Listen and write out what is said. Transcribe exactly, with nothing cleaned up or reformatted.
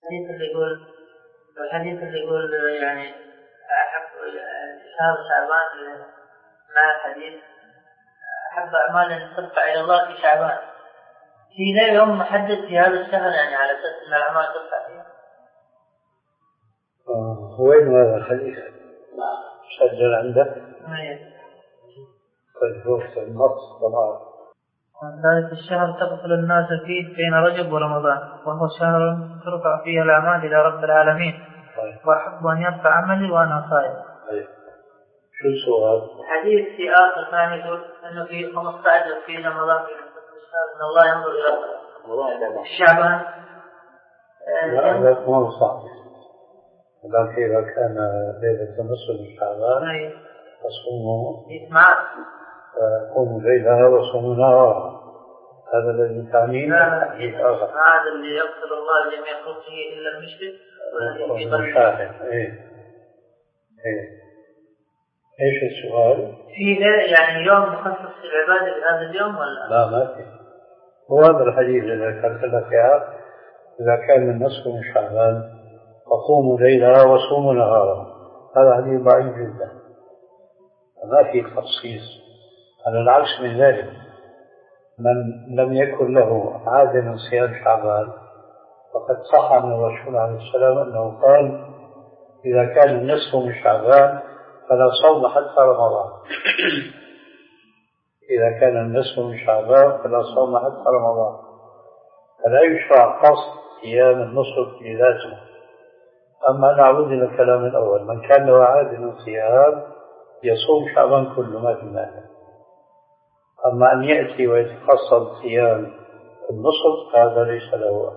الحديث اللي يقول الحديث اللي يقول يعني أحب شهر شعبان مع الحديث أحب أعمال أن ترفع إلى الله في شعبان، في لا يوم محدد في هذا الشهر يعني على أساس أن الأعمال ترفع فيه. آه وين هذا الحديث؟ سجل عندك؟ أيه. طيب وقت النص طبعا. ذلك الشهر تدخل الناس فيه بين رجب ورمضان، وهو شهر ترفع فيه الأعمال إلى رب العالمين. طيب. وأحب أن يرفع عملي وأنا صائم. طيب. شو السؤال؟ حديث في آخر ثاني يقول أنه في خمسة عشر في رمضان في أن الله ينظر إلى الشعبان. لا هذا ما صح، لكن إذا كان ليلة نصف من شعبان فصوموا قوموا ليلها وصوموا نهارها، هذا الذي تعنيه. هذا اللي يغفر الله لجميع خلقه إلا المشرك والمشاهد. إيه إيه إيش السؤال؟ في يعني يوم مخصص للعبادة بهذا اليوم ولا؟ لا ما في. وهذا الحديث الذي ذكرت لك إياه إذا كان من نصف من شعبان فقوموا ليلها وصوموا نهارها، هذا حديث ضعيف جدا ما في تخصيص. على العكس من ذلك من لم يكن له عادة من صيام شعبان فقد صح عن الرسول عليه السلام أنه قال إذا كان النصف من شعبان فلا صوم حتى رمضان. إذا كان النصف من شعبان فلا صوم حتى رمضان، فلا يشرع قصد صيام النصف لذاته. أما نعود إلى الكلام الأول، من كان له عادة من صيام يصوم شعبان كله ما في مانع. أما أن يأتي ويتقصد صيام النصف هذا ليس له